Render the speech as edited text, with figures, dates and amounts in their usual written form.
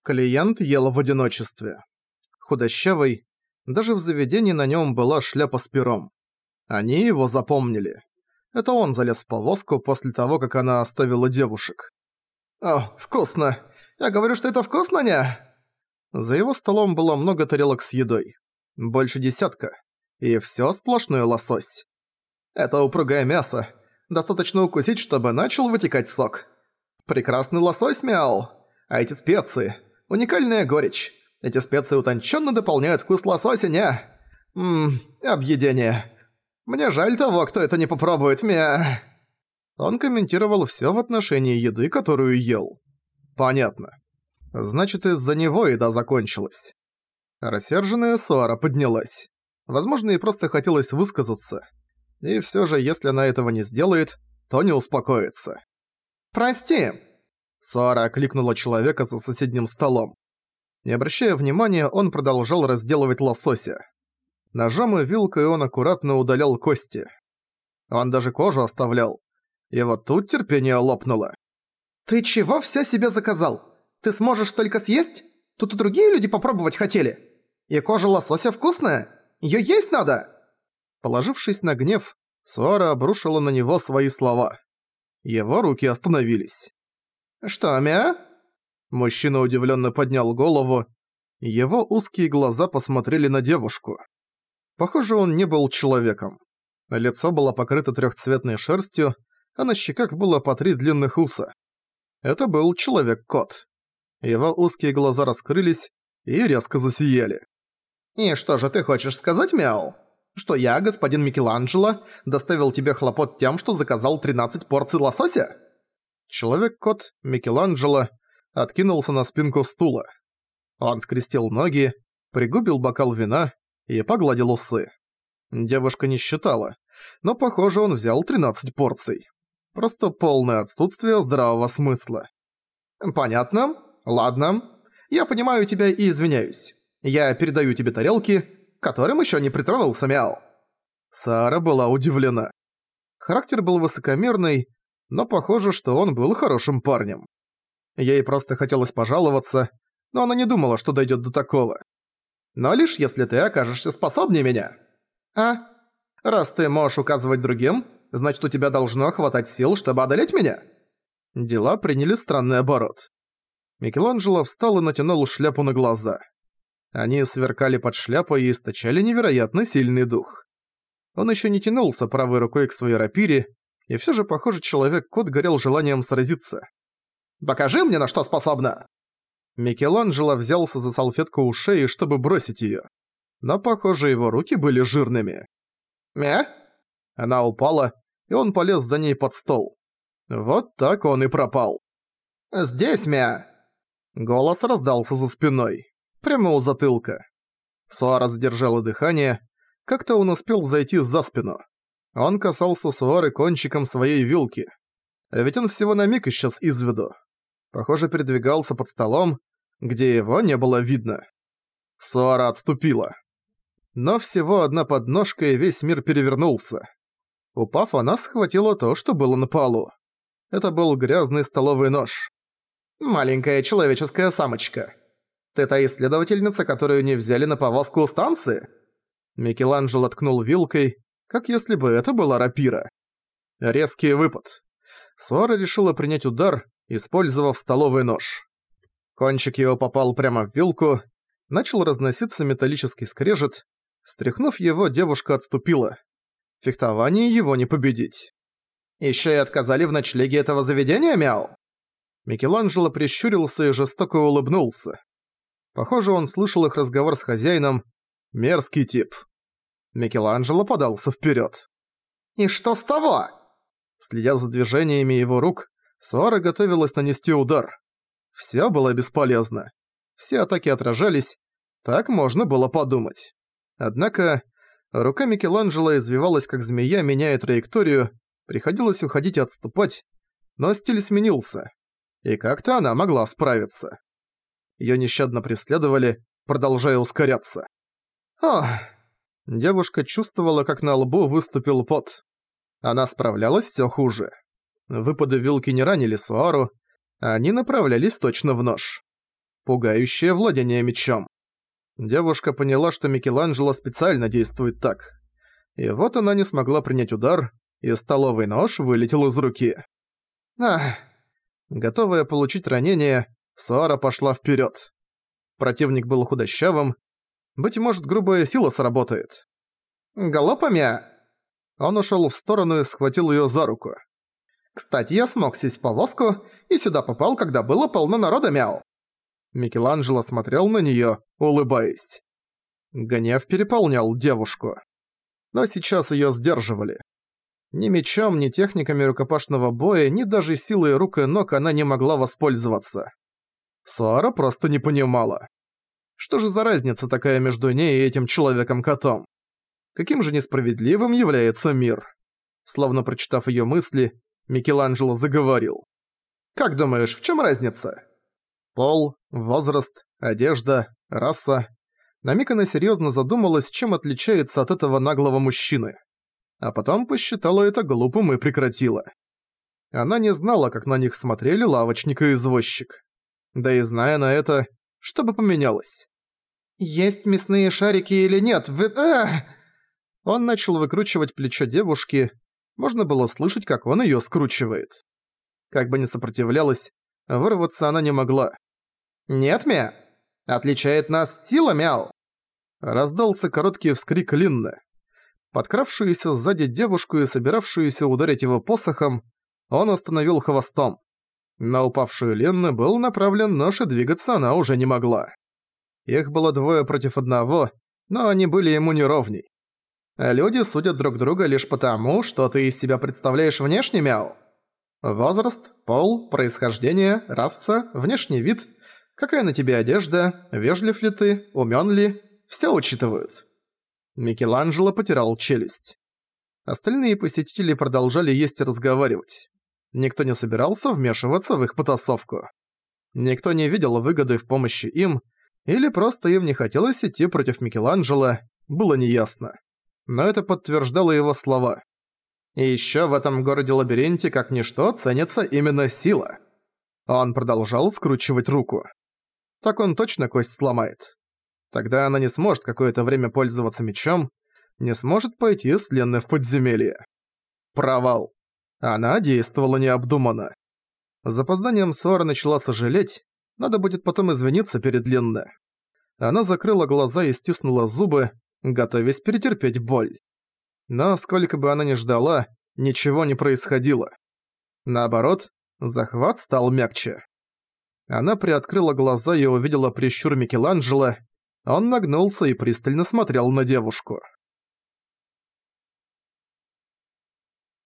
Клиент ел в одиночестве. Худощавый, даже в заведении на нем была шляпа с пером. Они его запомнили. Это он залез в повозку после того, как она оставила девушек. «О, вкусно! Я говорю, что это вкусно, не?» За его столом было много тарелок с едой. Больше десятка. И всё сплошной лосось. Это упругое мясо. Достаточно укусить, чтобы начал вытекать сок. Прекрасный лосось, мяу. А эти специи. Уникальная горечь. Эти специи утонченно дополняют вкус лосося, не? Объедение. Мне жаль того, кто это не попробует, мя. Он комментировал всё в отношении еды, которую ел. Понятно. Значит, из-за него еда закончилась. Рассерженная Суара поднялась. Возможно, ей просто хотелось высказаться. И всё же, если она этого не сделает, то не успокоится. «Прости!» Суара окликнула человека за соседним столом. Не обращая внимания, он продолжал разделывать лосося. Ножом и вилкой он аккуратно удалял кости. Он даже кожу оставлял. И вот тут терпение лопнуло. «Ты чего всё себе заказал? Ты сможешь только съесть? Тут и другие люди попробовать хотели. И кожа лосося вкусная. Её есть надо!» Положившись на гнев, Суара обрушила на него свои слова. Его руки остановились. «Что, мя?» Мужчина удивленно поднял голову. Его узкие глаза посмотрели на девушку. Похоже, он не был человеком. Лицо было покрыто трехцветной шерстью, а на щеках было по 3 длинных уса. Это был человек-кот. Его узкие глаза раскрылись и резко засияли. «И что же ты хочешь сказать, мяу? Что я, господин Микеланджело, доставил тебе хлопот тем, что заказал 13 порций лосося?» Человек-кот Микеланджело откинулся на спинку стула. Он скрестил ноги, пригубил бокал вина и погладил усы. Девушка не считала, но, похоже, он взял 13 порций. Просто полное отсутствие здравого смысла. «Понятно. Ладно. Я понимаю тебя и извиняюсь. Я передаю тебе тарелки, к которым ещё не притронулся, мяу». Сара была удивлена. Характер был высокомерный, но похоже, что он был хорошим парнем. Ей просто хотелось пожаловаться, но она не думала, что дойдёт до такого. «Но лишь если ты окажешься способнее меня. А? Раз ты можешь указывать другим, значит, у тебя должно хватать сил, чтобы одолеть меня?» Дела приняли странный оборот. Микеланджело встал и натянул шляпу на глаза. Они сверкали под шляпой и источали невероятно сильный дух. Он ещё не тянулся правой рукой к своей рапире, и всё же, похоже, человек-кот горел желанием сразиться. «Покажи мне, на что способна!» Микеланджело взялся за салфетку у шеи, чтобы бросить её. Но, похоже, его руки были жирными. «Мя?» Она упала, и он полез за ней под стол. Вот так он и пропал. «Здесь, мя!» Голос раздался за спиной, прямо у затылка. Суара задержала дыхание. Как-то он успел зайти за спину. Он касался Суары кончиком своей вилки. А ведь он всего на миг исчез из виду. Похоже, передвигался под столом, где его не было видно. Суара отступила. Но всего одна подножка, и весь мир перевернулся. Упав, она схватила то, что было на полу. Это был грязный столовый нож. «Маленькая человеческая самочка. Ты та исследовательница, которую не взяли на повозку у станции?» Микеланджело ткнул вилкой, как если бы это была рапира. Резкий выпад. Суара решила принять удар, использовав столовый нож. Кончик его попал прямо в вилку, начал разноситься металлический скрежет. Стряхнув его, девушка отступила. В фехтовании его не победить. «Ещё и отказали в ночлеге этого заведения, мяу?» Микеланджело прищурился и жестоко улыбнулся. Похоже, он слышал их разговор с хозяином. Мерзкий тип. Микеланджело подался вперёд. «И что с того?» Следя за движениями его рук, Суара готовилась нанести удар. Всё было бесполезно. Все атаки отражались. Так можно было подумать. Однако рука Микеланджело извивалась, как змея, меняя траекторию. Приходилось уходить и отступать. Но стиль сменился. И как-то она могла справиться. Её нещадно преследовали, продолжая ускоряться. Ох! Девушка чувствовала, как на лбу выступил пот. Она справлялась всё хуже. Выпады вилки не ранили Суару, а они направлялись точно в нож. пугающее владение мечом. Девушка поняла, что Микеланджело специально действует так. И вот она не смогла принять удар, и столовый нож вылетел из руки. Ах! Готовая получить ранение, Соара пошла вперед. Противник был худощавым. Быть может, грубая сила сработает. «Галопами!» Он ушёл в сторону и схватил её за руку. «Кстати, я смог сесть в повозку и сюда попал, когда было полно народа, мяу!» Микеланджело смотрел на неё, улыбаясь. Гнев переполнял девушку. Но сейчас её сдерживали. Ни мечом, ни техниками рукопашного боя, ни даже силой рук и ног она не могла воспользоваться. Соара просто не понимала. Что же за разница такая между ней и этим человеком-котом? Каким же несправедливым является мир? Словно прочитав её мысли, Микеланджело заговорил. «Как думаешь, в чём разница?» Пол, возраст, одежда, раса. На миг она серьёзно задумалась, чем отличается от этого наглого мужчины. А потом посчитала это глупым и прекратила. Она не знала, как на них смотрели лавочник и извозчик. Да и зная на это, что бы поменялось? «Есть мясные шарики или нет? Он начал выкручивать плечо девушки. Можно было слышать, как он её скручивает. Как бы ни сопротивлялась, вырваться она не могла. «Нет, Мя! Отличает нас сила, Мяу!» Раздался короткий вскрик Линны. Подкравшуюся сзади девушку и собиравшуюся ударить его посохом, он остановил хвостом. На упавшую Линны был направлен нож, и двигаться она уже не могла. Их было двое против одного, но они были ему неровней. Люди судят друг друга лишь потому, что ты из себя представляешь внешне, Мяу. Возраст, пол, происхождение, раса, внешний вид, какая на тебе одежда, вежлив ли ты, умён ли – всё учитывают. Микеланджело потирал челюсть. Остальные посетители продолжали есть и разговаривать. Никто не собирался вмешиваться в их потасовку. Никто не видел выгоды в помощи им, или просто им не хотелось идти против Микеланджело, было неясно. Но это подтверждало его слова. И ещё в этом городе-лабиринте как ничто ценится именно сила. Он продолжал скручивать руку. Так он точно кость сломает. Тогда она не сможет какое-то время пользоваться мечом, не сможет пойти с Ленной в подземелье. Провал. Она действовала необдуманно. С запозданием Соара начала сожалеть, надо будет потом извиниться перед Ленной. Она закрыла глаза и стиснула зубы, готовясь перетерпеть боль. Но сколько бы она ни ждала, ничего не происходило. Наоборот, захват стал мягче. Она приоткрыла глаза и увидела прищур Микеланджело. Он нагнулся и пристально смотрел на девушку.